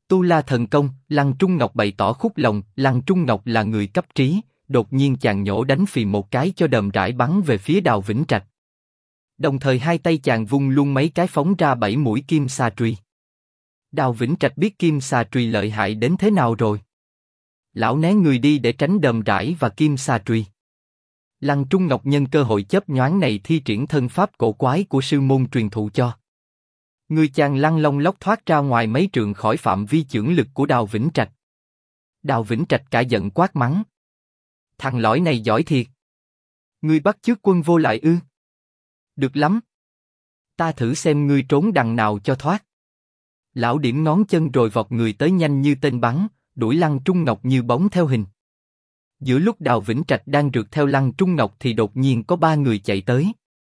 Tu La thần công. Lăng Trung Ngọc bày tỏ khúc lòng. Lăng Trung Ngọc là người cấp trí, đột nhiên chàng nhổ đánh phì một cái cho đờm rãi bắn về phía Đào Vĩnh Trạch. Đồng thời hai tay chàng vung luôn mấy cái phóng ra 7 mũi kim sa truy. Đào Vĩnh Trạch biết kim sa truy lợi hại đến thế nào rồi. Lão né người đi để tránh đờm rãi và kim sa truy. Lăng Trung Ngọc nhân cơ hội chớp nhoáng này thi triển thân pháp cổ quái của sư môn truyền thụ cho. Người chàng lăn long lóc thoát ra ngoài mấy trượng khỏi phạm vi chưởng lực của Đào Vĩnh Trạch. Đào Vĩnh Trạch cả giận quát mắng: thằng lõi này giỏi thiệt. Ngươi bắt chước Quân Vô Lại ư? Được lắm. Ta thử xem ngươi trốn đằng nào cho thoát. Lão điểm ngón chân rồi vọt người tới nhanh như tên bắn, đuổi Lăng Trung Ngọc như bóng theo hình. Giữa lúc Đào Vĩnh Trạch đang rượt theo Lăng Trung Ngọc thì đột nhiên có 3 người chạy tới.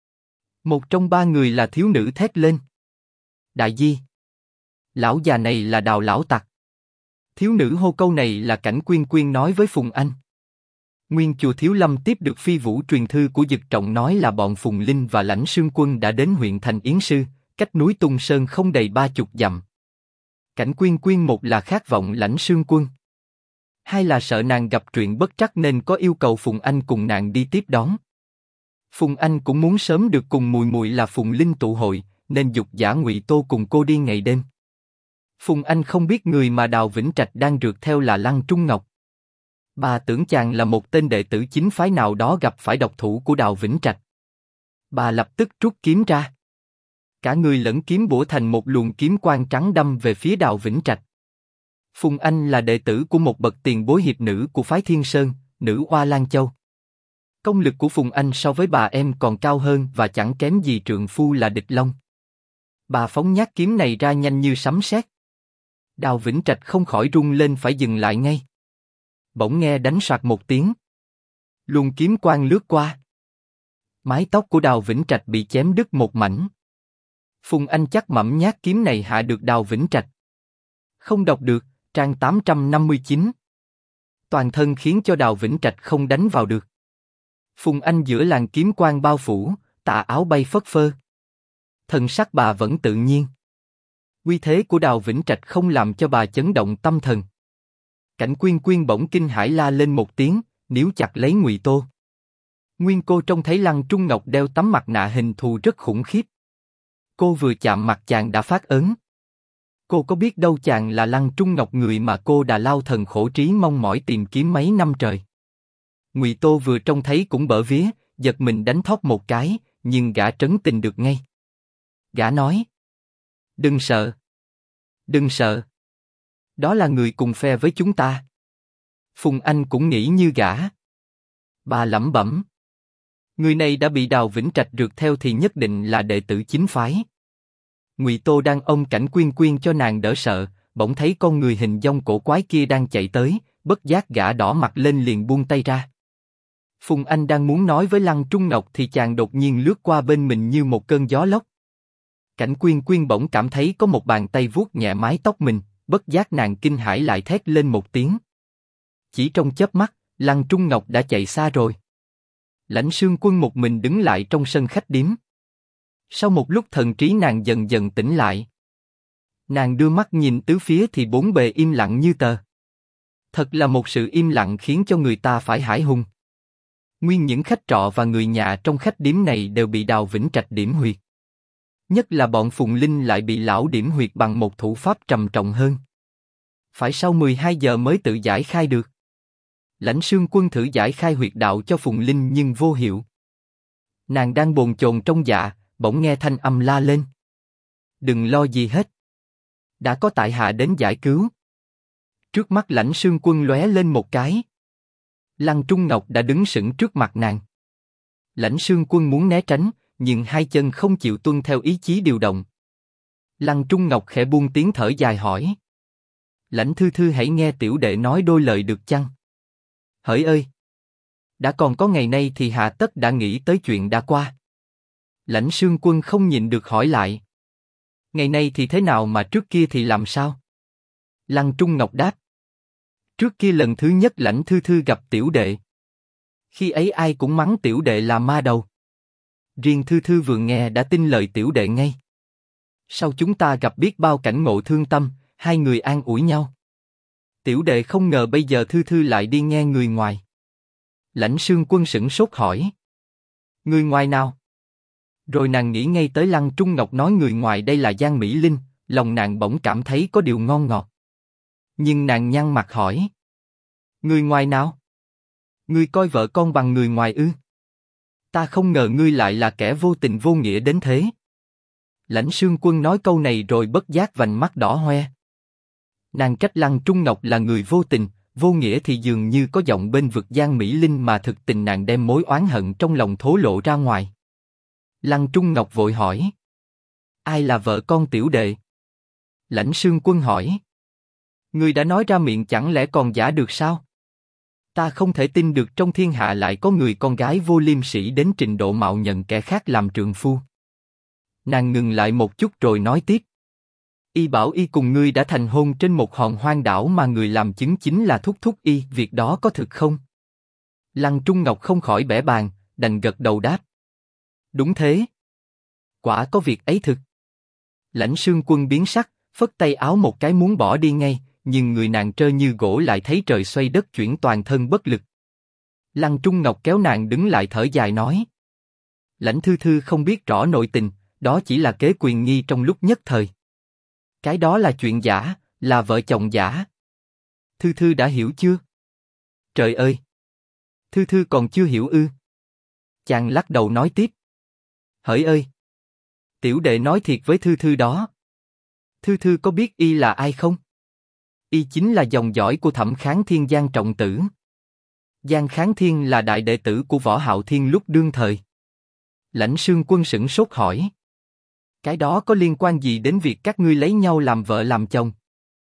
Một trong 3 người là thiếu nữ thét lên: Đại Di! Lão già này là Đào lão tặc. Thiếu nữ hô câu này là Cảnh Quyên Quyên nói với Phùng Anh. Nguyên chùa Thiếu Lâm tiếp được phi vũ truyền thư của Dực Trọng nói là bọn Phùng Linh và Lãnh Sương Quân đã đến huyện thành Yến Sư, cách núi Tung Sơn không đầy 30 dặm. Cảnh Quyên Quyên một là khát vọng Lãnh Sương Quân, hai là sợ nàng gặp chuyện bất trắc nên có yêu cầu Phùng Anh cùng nàng đi tiếp đón. Phùng Anh cũng muốn sớm được cùng mùi mùi là Phùng Linh tụ hội, nên dục giả Ngụy Tô cùng cô đi ngày đêm. Phùng Anh không biết người mà Đào Vĩnh Trạch đang rượt theo là Lăng Trung Ngọc. Bà tưởng chàng là một tên đệ tử chính phái nào đó gặp phải độc thủ của Đào Vĩnh Trạch. Bà lập tức rút kiếm ra. Cả người lẫn kiếm bủa thành một luồng kiếm quang trắng đâm về phía Đào Vĩnh Trạch. Phùng Anh là đệ tử của một bậc tiền bối hiệp nữ của phái Thiên Sơn, nữ oa Lan Châu. Công lực của Phùng Anh so với bà em còn cao hơn và chẳng kém gì trượng phu là Địch Long. Bà phóng nhát kiếm này ra nhanh như sấm sét. Đào Vĩnh Trạch không khỏi rung lên phải dừng lại ngay. Bỗng nghe đánh soạt một tiếng. Luồng kiếm quang lướt qua. Mái tóc của Đào Vĩnh Trạch bị chém đứt một mảnh. Phùng Anh chắc mẩm nhát kiếm này hạ được Đào Vĩnh Trạch. Không đọc được, trang 859. Toàn thân khiến cho Đào Vĩnh Trạch không đánh vào được. Phùng Anh giữa làn kiếm quang bao phủ, tà áo bay phất phơ. Thần sắc bà vẫn tự nhiên. Uy thế của Đào Vĩnh Trạch không làm cho bà chấn động tâm thần. Cảnh Quyên Quyên bỗng kinh hãi la lên một tiếng, níu chặt lấy Ngụy Tô. Nguyên cô trông thấy Lăng Trung Ngọc đeo tấm mặt nạ hình thù rất khủng khiếp. Cô vừa chạm mặt chàng đã phát ớn. Cô có biết đâu chàng là Lăng Trung Ngọc, người mà cô đã lao thần khổ trí mong mỏi tìm kiếm mấy năm trời. Ngụy Tô vừa trông thấy cũng bở vía, giật mình đánh thót một cái, nhưng gã trấn tình được ngay. Gã nói: Đừng sợ. Đừng sợ. Đó là người cùng phe với chúng ta. Phùng Anh cũng nghĩ như gã. Bà lẩm bẩm: Người này đã bị Đào Vĩnh Trạch rượt theo thì nhất định là đệ tử chính phái. Ngụy Tô đang ôm Cảnh Quyên Quyên cho nàng đỡ sợ, bỗng thấy con người hình dong cổ quái kia đang chạy tới, bất giác gã đỏ mặt lên liền buông tay ra. Phùng Anh đang muốn nói với Lăng Trung Ngọc thì chàng đột nhiên lướt qua bên mình như một cơn gió lốc. Cảnh Quyên Quyên bỗng cảm thấy có một bàn tay vuốt nhẹ mái tóc mình, bất giác nàng kinh hãi lại thét lên một tiếng. Chỉ trong chớp mắt, Lăng Trung Ngọc đã chạy xa rồi. Lãnh Sương Quân một mình đứng lại trong sân khách điếm. Sau một lúc thần trí nàng dần dần tỉnh lại. Nàng đưa mắt nhìn tứ phía thì bốn bề im lặng như tờ. Thật là một sự im lặng khiến cho người ta phải hãi hùng. Nguyên những khách trọ và người nhà trong khách điếm này đều bị Đào Vĩnh Trạch điểm huyệt. Nhất là bọn Phùng Linh lại bị lão điểm huyệt bằng một thủ pháp trầm trọng hơn. Phải sau 12 giờ mới tự giải khai được. Lãnh Sương Quân thử giải khai huyệt đạo cho Phùng Linh nhưng vô hiệu. Nàng đang bồn chồn trong dạ, bỗng nghe thanh âm la lên: Đừng lo gì hết. Đã có tại hạ đến giải cứu. Trước mắt Lãnh Sương Quân lóe lên một cái. Lăng Trung Ngọc đã đứng sững trước mặt nàng. Lãnh Sương Quân muốn né tránh, nhưng hai chân không chịu tuân theo ý chí điều động. Lăng Trung Ngọc khẽ buông tiếng thở dài hỏi: Lãnh thư thư hãy nghe tiểu đệ nói đôi lời được chăng? Hỡi ơi! Đã còn có ngày nay thì hạ tất đã nghĩ tới chuyện đã qua. Lãnh Sương Quân không nhịn được hỏi lại: Ngày nay thì thế nào mà trước kia thì làm sao? Lăng Trung Ngọc đáp: Trước kia lần thứ nhất Lãnh thư thư gặp tiểu đệ. Khi ấy ai cũng mắng tiểu đệ là ma đầu. Riêng thư thư vừa nghe đã tin lời tiểu đệ ngay. Sau chúng ta gặp biết bao cảnh ngộ thương tâm, Hai người an ủi nhau. Tiểu đệ không ngờ bây giờ Thư Thư lại đi nghe người ngoài. Lãnh Sương Quân sửng sốt hỏi. Người ngoài nào? Rồi nàng nghĩ ngay tới Lăng Trung Ngọc nói người ngoài đây là Giang Mỹ Linh, lòng nàng bỗng cảm thấy có điều ngon ngọt. Nhưng nàng nhăn mặt hỏi. Người ngoài nào? Ngươi coi vợ con bằng người ngoài ư? Ta không ngờ ngươi lại là kẻ vô tình vô nghĩa đến thế. Lãnh Sương Quân nói câu này rồi bất giác vành mắt đỏ hoe. Nàng trách Lăng Trung Ngọc là người vô tình, vô nghĩa thì dường như có giọng bên vực Giang Mỹ Linh mà thực tình nàng đem mối oán hận trong lòng thổ lộ ra ngoài. Lăng Trung Ngọc vội hỏi. Ai là vợ con tiểu đệ? Lãnh Sương Quân hỏi. Ngươi đã nói ra miệng chẳng lẽ còn giả được sao? Ta không thể tin được trong thiên hạ lại có người con gái vô liêm sỉ đến trình độ mạo nhận kẻ khác làm trượng phu. Nàng ngừng lại một chút rồi nói tiếp. Y bảo y cùng ngươi đã thành hôn trên một hòn hoang đảo mà người làm chứng chính là thúc thúc y, việc đó có thực không? Lăng Trung Ngọc không khỏi bẽ bàng, đành gật đầu đáp. Đúng thế. Quả có việc ấy thực. Lãnh Sương Quân biến sắc, phất tay áo một cái muốn bỏ đi ngay, nhưng người nàng trơ như gỗ lại thấy trời xoay đất chuyển toàn thân bất lực. Lăng Trung Ngọc kéo nàng đứng lại thở dài nói. Lãnh Thư Thư không biết rõ nội tình, đó chỉ là kế quyền nghi trong lúc nhất thời. Cái đó là chuyện giả, là vợ chồng giả. Thư Thư đã hiểu chưa? Trời ơi! Thư Thư còn chưa hiểu ư? Chàng lắc đầu nói tiếp. Hỡi ơi! Tiểu đệ nói thiệt với Thư Thư đó. Thư Thư có biết y là ai không? Y chính là dòng dõi của Thẩm Kháng Thiên Giang trọng tử. Giang Kháng Thiên là đại đệ tử của Võ Hạo Thiên lúc đương thời. Lãnh Sương Quân sửng sốt hỏi. Cái đó có liên quan gì đến việc các ngươi lấy nhau làm vợ làm chồng?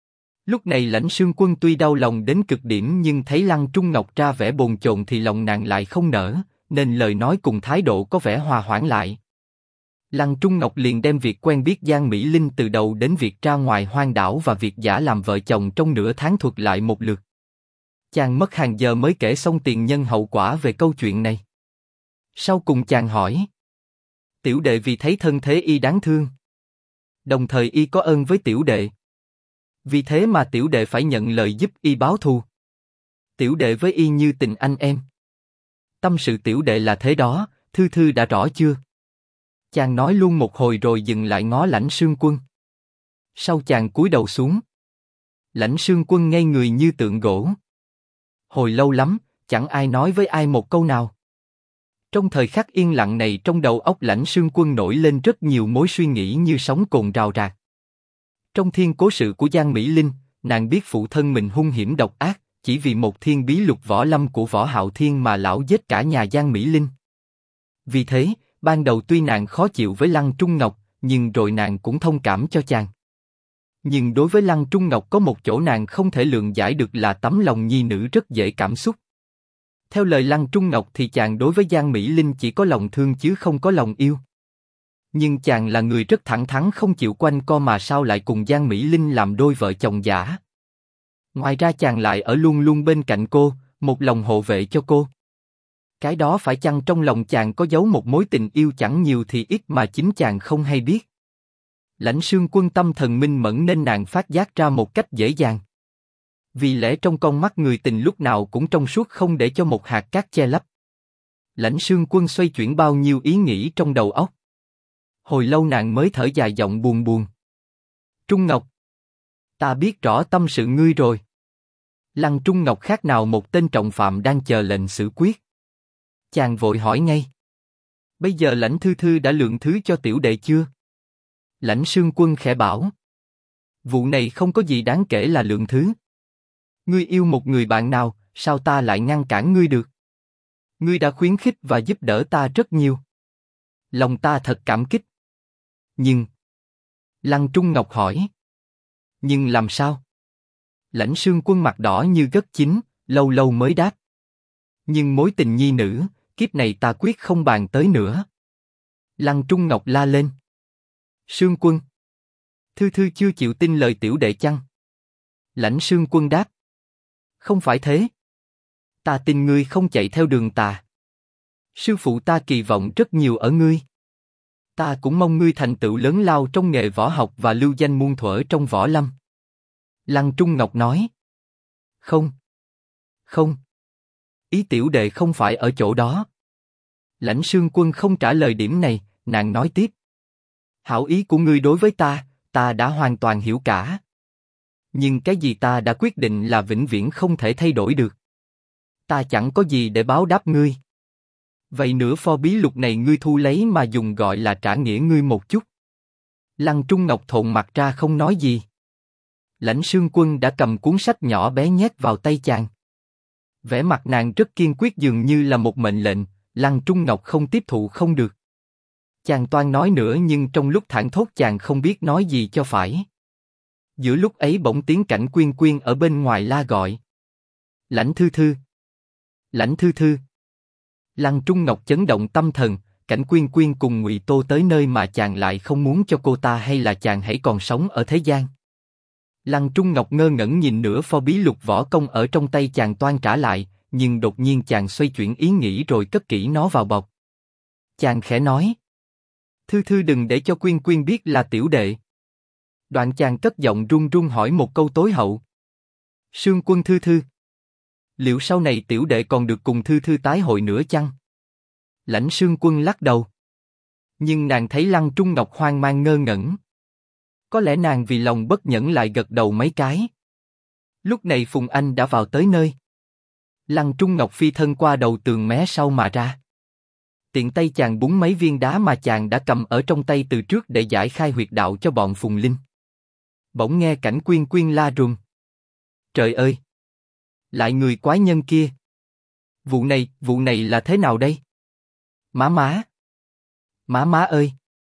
Lúc này Lãnh Sương Quân tuy đau lòng đến cực điểm nhưng thấy Lăng Trung Ngọc ra vẻ bồn chồn thì lòng nàng lại không nỡ, nên lời nói cùng thái độ có vẻ hòa hoãn lại. Lăng Trung Ngọc liền đem việc quen biết Giang Mỹ Linh từ đầu đến việc ra ngoài hoang đảo và việc giả làm vợ chồng trong nửa tháng thuật lại một lượt. Chàng mất hàng giờ mới kể xong tiền nhân hậu quả về câu chuyện này. Sau cùng chàng hỏi. Tiểu đệ vì thấy thân thế y đáng thương. Đồng thời y có ơn với tiểu đệ. Vì thế mà tiểu đệ phải nhận lời giúp y báo thù. Tiểu đệ với y như tình anh em. Tâm sự tiểu đệ là thế đó, Thư Thư đã rõ chưa? Chàng nói luôn một hồi rồi dừng lại ngó Lãnh Sương Quân. Sau chàng cúi đầu xuống. Lãnh Sương Quân ngây người như tượng gỗ. Hồi lâu lắm, chẳng ai nói với ai một câu nào. Trong thời khắc yên lặng này trong đầu óc Lãnh Sương Quân nổi lên rất nhiều mối suy nghĩ như sóng cồn rào rạc. Trong thiên cố sự của Giang Mỹ Linh, nàng biết phụ thân mình hung hiểm độc ác, chỉ vì một thiên bí lục võ lâm của Võ Hạo Thiên mà lão giết cả nhà Giang Mỹ Linh. Vì thế, ban đầu tuy nàng khó chịu với Lăng Trung Ngọc, nhưng rồi nàng cũng thông cảm cho chàng. Nhưng đối với Lăng Trung Ngọc có một chỗ nàng không thể lượng giải được là tấm lòng nhi nữ rất dễ cảm xúc. Theo lời Lăng Trung Ngọc thì chàng đối với Giang Mỹ Linh chỉ có lòng thương chứ không có lòng yêu. Nhưng chàng là người rất thẳng thắn không chịu quanh co mà sao lại cùng Giang Mỹ Linh làm đôi vợ chồng giả. Ngoài ra chàng lại ở luôn luôn bên cạnh cô, một lòng hộ vệ cho cô. Cái đó phải chăng trong lòng chàng có giấu một mối tình yêu chẳng nhiều thì ít mà chính chàng không hay biết. Lãnh Sương Quân tâm thần minh mẫn nên nàng phát giác ra một cách dễ dàng. Vì lẽ trong con mắt người tình lúc nào cũng trong suốt không để cho một hạt cát che lấp. Lãnh Sương Quân xoay chuyển bao nhiêu ý nghĩ trong đầu óc. Hồi lâu nàng mới thở dài giọng buồn buồn. Trung Ngọc, ta biết rõ tâm sự ngươi rồi. Lăng Trung Ngọc khác nào một tên trọng phạm đang chờ lệnh xử quyết. Chàng vội hỏi ngay. Bây giờ Lãnh Thư Thư đã lượng thứ cho tiểu đệ chưa? Lãnh Sương Quân khẽ bảo. Vụ này không có gì đáng kể là lượng thứ. Ngươi yêu một người bạn nào, sao ta lại ngăn cản ngươi được? Ngươi đã khuyến khích và giúp đỡ ta rất nhiều. Lòng ta thật cảm kích. Nhưng... Lăng Trung Ngọc hỏi. Nhưng làm sao? Lãnh Sương Quân mặt đỏ như gất chín, lâu lâu mới đáp. Nhưng mối tình nhi nữ, kiếp này ta quyết không bàn tới nữa. Lăng Trung Ngọc la lên. Sương Quân. Thư Thư chưa chịu tin lời tiểu đệ chăng? Lãnh Sương Quân đáp. Không phải thế. Ta tin ngươi không chạy theo đường tà. Sư phụ ta kỳ vọng rất nhiều ở ngươi. Ta cũng mong ngươi thành tựu lớn lao trong nghề võ học và lưu danh muôn thuở trong võ lâm. Lăng Trung Ngọc nói. Không. Không. Ý tiểu đệ không phải ở chỗ đó. Lãnh Sương Quân không trả lời điểm này, nàng nói tiếp. Hảo ý của ngươi đối với ta đã hoàn toàn hiểu cả. Nhưng cái gì ta đã quyết định là vĩnh viễn không thể thay đổi được. Ta chẳng có gì để báo đáp ngươi. Vậy nửa pho bí lục này ngươi thu lấy mà dùng gọi là trả nghĩa ngươi một chút. Lăng Trung Ngọc thộn mặt ra không nói gì. Lãnh Sương Quân đã cầm cuốn sách nhỏ bé nhét vào tay chàng. Vẻ mặt nàng rất kiên quyết dường như là một mệnh lệnh, Lăng Trung Ngọc không tiếp thụ không được. Chàng toan nói nữa nhưng trong lúc thảng thốt chàng không biết nói gì cho phải. Giữa lúc ấy bỗng tiếng Cảnh Quyên Quyên ở bên ngoài la gọi. Lãnh Thư Thư. Lãnh Thư Thư. Lăng Trung Ngọc chấn động tâm thần, Cảnh Quyên Quyên cùng Ngụy Tô tới nơi mà chàng lại không muốn cho cô ta hay là chàng hãy còn sống ở thế gian. Lăng Trung Ngọc ngơ ngẩn nhìn nửa pho bí lục võ công ở trong tay chàng toan trả lại, nhưng đột nhiên chàng xoay chuyển ý nghĩ rồi cất kỹ nó vào bọc. Chàng khẽ nói. Thư Thư đừng để cho Quyên Quyên biết là tiểu đệ. Đoạn chàng cất giọng run run hỏi một câu tối hậu. Sương Quân Thư Thư. Liệu sau này tiểu đệ còn được cùng Thư Thư tái hội nữa chăng? Lãnh Sương Quân lắc đầu. Nhưng nàng thấy Lăng Trung Ngọc hoang mang ngơ ngẩn. Có lẽ nàng vì lòng bất nhẫn lại gật đầu mấy cái. Lúc này Phùng Anh đã vào tới nơi. Lăng Trung Ngọc phi thân qua đầu tường mé sau mà ra. Tiện tay chàng búng mấy viên đá mà chàng đã cầm ở trong tay từ trước để giải khai huyệt đạo cho bọn Phùng Linh. Bỗng nghe Cảnh Quyên Quyên la rùm. Trời ơi! Lại người quái nhân kia! Vụ này là thế nào đây? Má má! Má má ơi!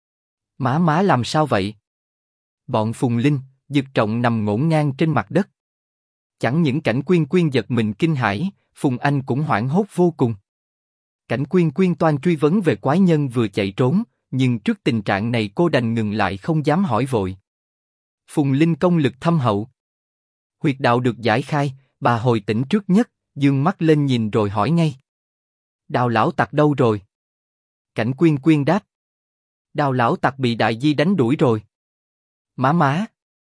Má má làm sao vậy? Bọn Phùng Linh, Dực Trọng nằm ngổn ngang trên mặt đất. Chẳng những Cảnh Quyên Quyên giật mình kinh hãi, Phùng Anh cũng hoảng hốt vô cùng. Cảnh Quyên Quyên toan truy vấn về quái nhân vừa chạy trốn, nhưng trước tình trạng này cô đành ngừng lại không dám hỏi vội. Phùng Linh công lực thâm hậu. Huyệt đạo được giải khai, bà hồi tỉnh trước nhất, dương mắt lên nhìn rồi hỏi ngay. Đào lão tặc đâu rồi? Cảnh Quyên Quyên đáp. Đào lão tặc bị Đại Di đánh đuổi rồi. Má má!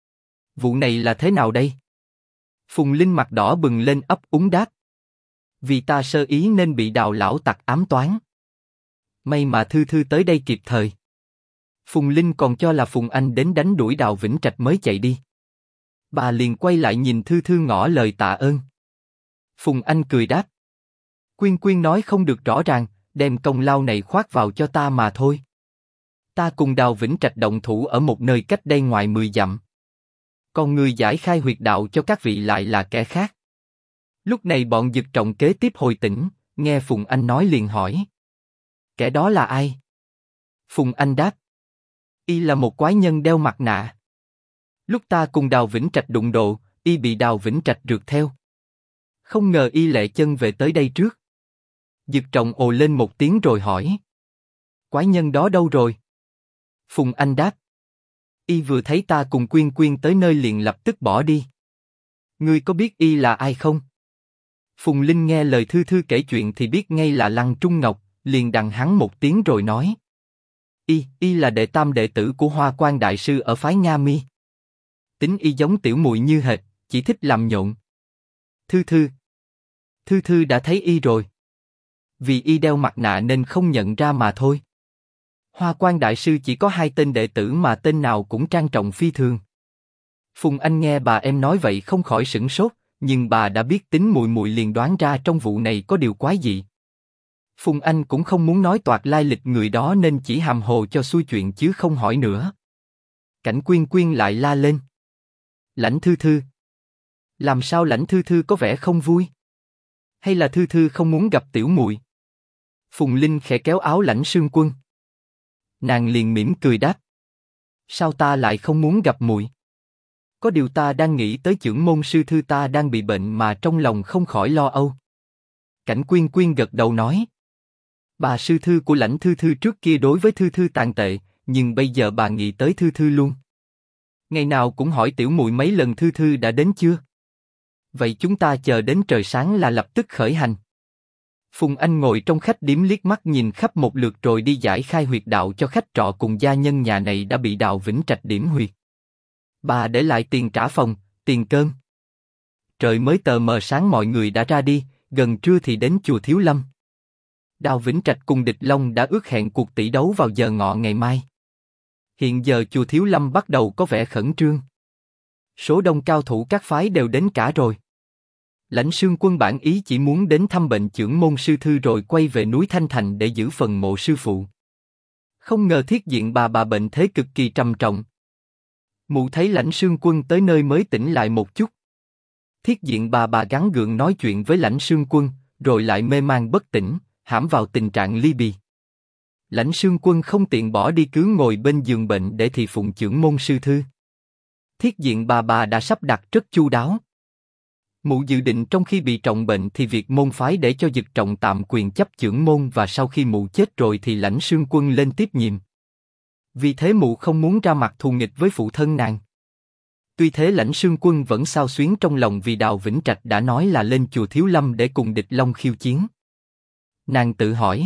Vụ này là thế nào đây? Phùng Linh mặt đỏ bừng lên ấp úng đáp. Vì ta sơ ý nên bị Đào lão tặc ám toán. May mà Thư Thư tới đây kịp thời. Phùng Linh còn cho là Phùng Anh đến đánh đuổi Đào Vĩnh Trạch mới chạy đi. Bà liền quay lại nhìn Thư Thư ngỏ lời tạ ơn. Phùng Anh cười đáp. Quyên Quyên nói không được rõ ràng, đem công lao này khoác vào cho ta mà thôi. Ta cùng Đào Vĩnh Trạch động thủ ở một nơi cách đây ngoài 10 dặm. Còn người giải khai huyệt đạo cho các vị lại là kẻ khác. Lúc này bọn Dực Trọng kế tiếp hồi tỉnh, nghe Phùng Anh nói liền hỏi. Kẻ đó là ai? Phùng Anh đáp. Y là một quái nhân đeo mặt nạ. Lúc ta cùng Đào Vĩnh Trạch đụng độ, y bị Đào Vĩnh Trạch rượt theo. Không ngờ y lẹ chân về tới đây trước. Dực Trọng ồ lên một tiếng rồi hỏi. Quái nhân đó đâu rồi? Phùng Anh đáp. Y vừa thấy ta cùng Quyên Quyên tới nơi liền lập tức bỏ đi. Ngươi có biết y là ai không? Phùng Linh nghe lời Thư Thư kể chuyện thì biết ngay là Lăng Trung Ngọc, liền đằng hắn một tiếng rồi nói. Y là đệ tam đệ tử của Hoa Quan Đại Sư ở phái Nga Mi. Tính y giống tiểu muội như hệt, chỉ thích làm nhộn. Thư Thư đã thấy y rồi. Vì y đeo mặt nạ nên không nhận ra mà thôi. Hoa Quan Đại Sư chỉ có 2 tên đệ tử mà tên nào cũng trang trọng phi thường. Phùng Anh nghe bà em nói vậy không khỏi sửng sốt, nhưng bà đã biết tính muội muội liền đoán ra trong vụ này có điều quái dị. Phùng Anh cũng không muốn nói toạc lai lịch người đó nên chỉ hàm hồ cho xuôi chuyện chứ không hỏi nữa. Cảnh Quyên Quyên lại la lên. Lãnh Thư Thư. Làm sao Lãnh Thư Thư có vẻ không vui? Hay là Thư Thư không muốn gặp tiểu muội? Phùng Linh khẽ kéo áo Lãnh Sương Quân. Nàng liền mỉm cười đáp. Sao ta lại không muốn gặp muội? Có điều ta đang nghĩ tới chưởng môn sư Thư ta đang bị bệnh mà trong lòng không khỏi lo âu. Cảnh Quyên Quyên gật đầu nói. Bà sư Thư của Lãnh Thư Thư trước kia đối với Thư Thư tàn tệ, nhưng bây giờ bà nghĩ tới Thư Thư luôn. Ngày nào cũng hỏi tiểu muội mấy lần Thư Thư đã đến chưa? Vậy chúng ta chờ đến trời sáng là lập tức khởi hành. Phùng Anh ngồi trong khách điếm liếc mắt nhìn khắp một lượt rồi đi giải khai huyệt đạo cho khách trọ cùng gia nhân nhà này đã bị Đào Vĩnh Trạch điểm huyệt. Bà để lại tiền trả phòng, tiền cơm. Trời mới tờ mờ sáng mọi người đã ra đi, gần trưa thì đến chùa Thiếu Lâm. Đào Vĩnh Trạch cùng Địch Long đã ước hẹn cuộc tỷ đấu vào giờ ngọ ngày mai. Hiện giờ chùa Thiếu Lâm bắt đầu có vẻ khẩn trương. Số đông cao thủ các phái đều đến cả rồi. Lãnh Sương Quân bản ý chỉ muốn đến thăm bệnh chưởng môn sư thư rồi quay về núi Thanh Thành để giữ phần mộ sư phụ. Không ngờ Thiết Diện bà bệnh thế cực kỳ trầm trọng. Mụ thấy Lãnh Sương Quân tới nơi mới tỉnh lại một chút. Thiết Diện bà gắng gượng nói chuyện với Lãnh Sương Quân, rồi lại mê man bất tỉnh, hãm vào tình trạng ly bì. Lãnh Sương Quân không tiện bỏ đi, cứ ngồi bên giường bệnh để thị phụng chưởng môn sư thư. Thiết Diện bà đã sắp đặt rất chu đáo. Mụ dự định trong khi bị trọng bệnh thì việc môn phái để cho Dực Trọng tạm quyền chấp chưởng môn, và sau khi mụ chết rồi thì Lãnh Sương Quân lên tiếp nhiệm. Vì thế mụ không muốn ra mặt thù nghịch với phụ thân nàng. Tuy thế Lãnh Sương Quân vẫn xao xuyến trong lòng vì Đào Vĩnh Trạch đã nói là lên chùa Thiếu Lâm để cùng Địch Long khiêu chiến. Nàng tự hỏi,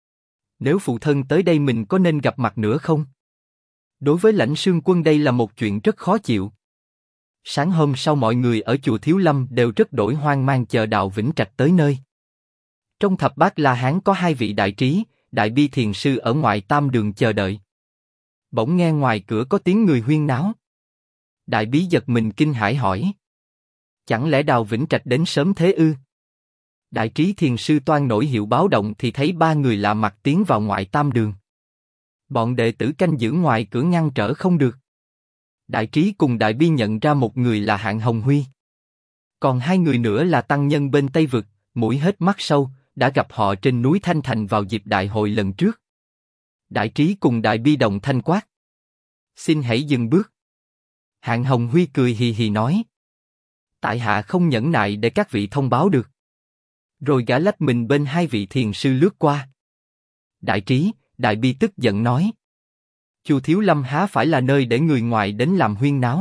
nếu phụ thân tới đây mình có nên gặp mặt nữa không? Đối với Lãnh Sương Quân đây là một chuyện rất khó chịu. Sáng hôm sau mọi người ở chùa Thiếu Lâm đều rất đổi hoang mang chờ Đào Vĩnh Trạch tới nơi. Trong thập bát La Hán có 2 vị đại trí, đại bi thiền sư ở ngoài tam đường chờ đợi. Bỗng nghe ngoài cửa có tiếng người huyên náo. Đại bí giật mình kinh hãi hỏi: chẳng lẽ Đào Vĩnh Trạch đến sớm thế ư? Đại trí thiền sư toan nổi hiệu báo động thì thấy 3 người lạ mặt tiến vào ngoại tam đường. Bọn đệ tử canh giữ ngoài cửa ngăn trở không được. Đại trí cùng đại bi nhận ra một người là Hạng Hồng Huy. Còn 2 người nữa là tăng nhân bên Tây Vực, mũi hết mắt sâu, đã gặp họ trên núi Thanh Thành vào dịp đại hội lần trước. Đại trí cùng đại bi đồng thanh quát: xin hãy dừng bước. Hạng Hồng Huy cười hì hì nói: tại hạ không nhẫn nại để các vị thông báo được. Rồi gã lách mình bên 2 vị thiền sư lướt qua. Đại trí, đại bi tức giận nói: chùa Thiếu Lâm há phải là nơi để người ngoài đến làm huyên náo.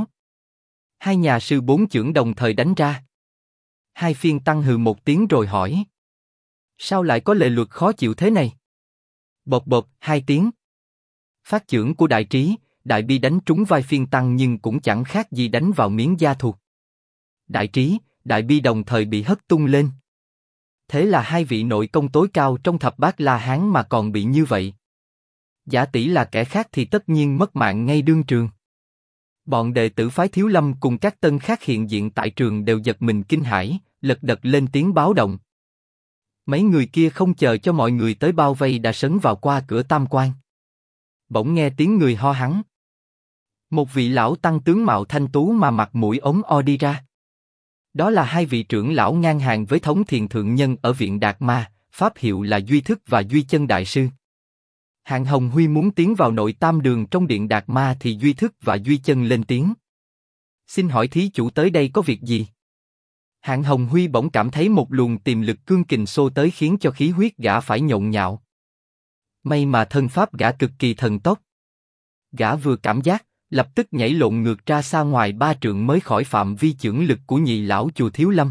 2 nhà sư 4 chưởng đồng thời đánh ra. 2 phiên tăng hừ một tiếng rồi hỏi: sao lại có lệ luật khó chịu thế này? Bột bột 2 tiếng. Phát chưởng của đại trí, đại bi đánh trúng vai phiên tăng nhưng cũng chẳng khác gì đánh vào miếng da thịt. Đại trí, đại bi đồng thời bị hất tung lên. Thế là 2 vị nội công tối cao trong thập bát La Hán mà còn bị như vậy. Giả tỷ là kẻ khác thì tất nhiên mất mạng ngay đương trường. Bọn đệ tử phái Thiếu Lâm cùng các tân khác hiện diện tại trường đều giật mình kinh hãi, lật đật lên tiếng báo động. Mấy người kia không chờ cho mọi người tới bao vây đã sấn vào qua cửa tam quan. Bỗng nghe tiếng người ho hắng. Một vị lão tăng tướng mạo thanh tú mà mặt mũi ống o đi ra. Đó là 2 vị trưởng lão ngang hàng với Thống Thiền Thượng Nhân ở viện Đạt Ma, pháp hiệu là Duy Thức và Duy Chân Đại Sư. Hạng Hồng Huy muốn tiến vào nội tam đường trong điện Đạt Ma thì Duy Thức và Duy Chân lên tiếng: xin hỏi thí chủ tới đây có việc gì? Hạng Hồng Huy bỗng cảm thấy một luồng tiềm lực cương kình xô tới khiến cho khí huyết gã phải nhộn nhạo. May mà thân pháp gã cực kỳ thần tốc. Gã vừa cảm giác, lập tức nhảy lộn ngược ra xa ngoài 3 trượng mới khỏi phạm vi chưởng lực của nhị lão chùa Thiếu Lâm.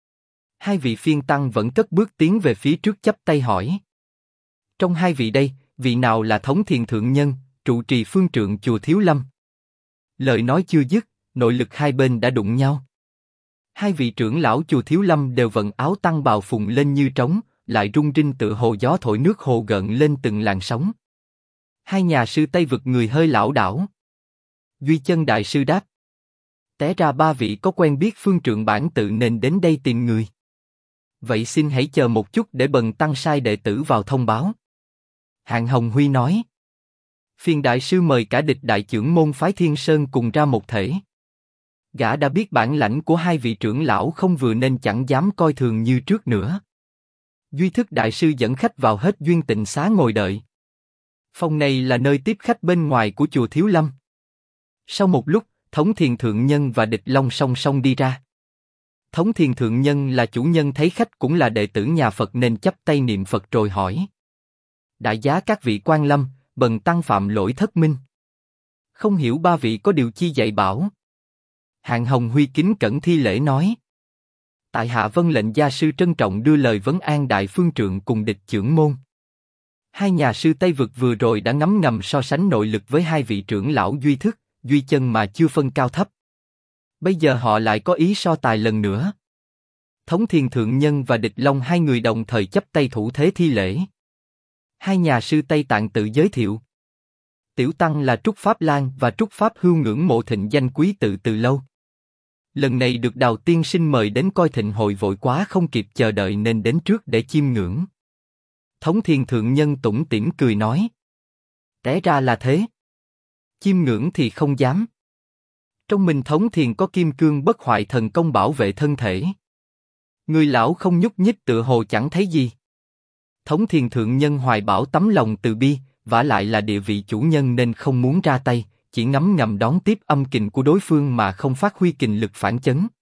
2 vị phiên tăng vẫn cất bước tiến về phía trước chắp tay hỏi: trong 2 vị đây, vị nào là Thống Thiền Thượng Nhân, trụ trì phương trượng chùa Thiếu Lâm? Lời nói chưa dứt, nội lực hai bên đã đụng nhau. 2 vị trưởng lão chùa Thiếu Lâm đều vận áo tăng bào phùng lên như trống, lại rung rinh tựa hồ gió thổi nước hồ gợn lên từng làn sóng. 2 nhà sư Tây Vực người hơi lảo đảo. Duy Chân Đại Sư đáp: té ra 3 vị có quen biết phương trượng bản tự nên đến đây tìm người. Vậy xin hãy chờ một chút để bần tăng sai đệ tử vào thông báo. Hạng Hồng Huy nói: phiền đại sư mời cả Địch đại chưởng môn phái Thiên Sơn cùng ra một thể. Gã đã biết bản lãnh của 2 vị trưởng lão không vừa nên chẳng dám coi thường như trước nữa. Duy Thức đại sư dẫn khách vào hết duyên tịnh xá ngồi đợi. Phòng này là nơi tiếp khách bên ngoài của chùa Thiếu Lâm. Sau một lúc, Thống Thiền Thượng Nhân và Địch Long song song đi ra. Thống Thiền Thượng Nhân là chủ nhân thấy khách cũng là đệ tử nhà Phật nên chắp tay niệm Phật rồi hỏi: đại giá các vị quan lâm, bần tăng phạm lỗi thất minh. Không hiểu 3 vị có điều chi dạy bảo. Hạng Hồng Huy kính cẩn thi lễ nói: tại hạ vâng lệnh gia sư trân trọng đưa lời vấn an đại phương trượng cùng Địch chưởng môn. 2 nhà sư Tây Vực vừa rồi đã ngấm ngầm so sánh nội lực với 2 vị trưởng lão Duy Thức, Duy Chân mà chưa phân cao thấp. Bây giờ họ lại có ý so tài lần nữa. Thống Thiền Thượng Nhân và Địch Long hai người đồng thời chắp tay thủ thế thi lễ. Hai nhà sư Tây Tạng tự giới thiệu. Tiểu Tăng là Trúc Pháp Lan và Trúc Pháp Hưu ngưỡng mộ thịnh danh quý tự từ lâu. Lần này được Đào Tiên Sinh mời đến coi thịnh hội vội quá không kịp chờ đợi nên đến trước để chiêm ngưỡng. Thống Thiền Thượng Nhân tủm tỉm cười nói. Té ra là thế. Chiêm ngưỡng thì không dám. Trong mình Thống Thiền có kim cương bất hoại thần công bảo vệ thân thể. Người lão không nhúc nhích tựa hồ chẳng thấy gì. Thống Thiền Thượng Nhân hoài bảo tấm lòng từ bi, vả lại là địa vị chủ nhân nên không muốn ra tay, chỉ ngấm ngầm đón tiếp âm kình của đối phương mà không phát huy kình lực phản chấn.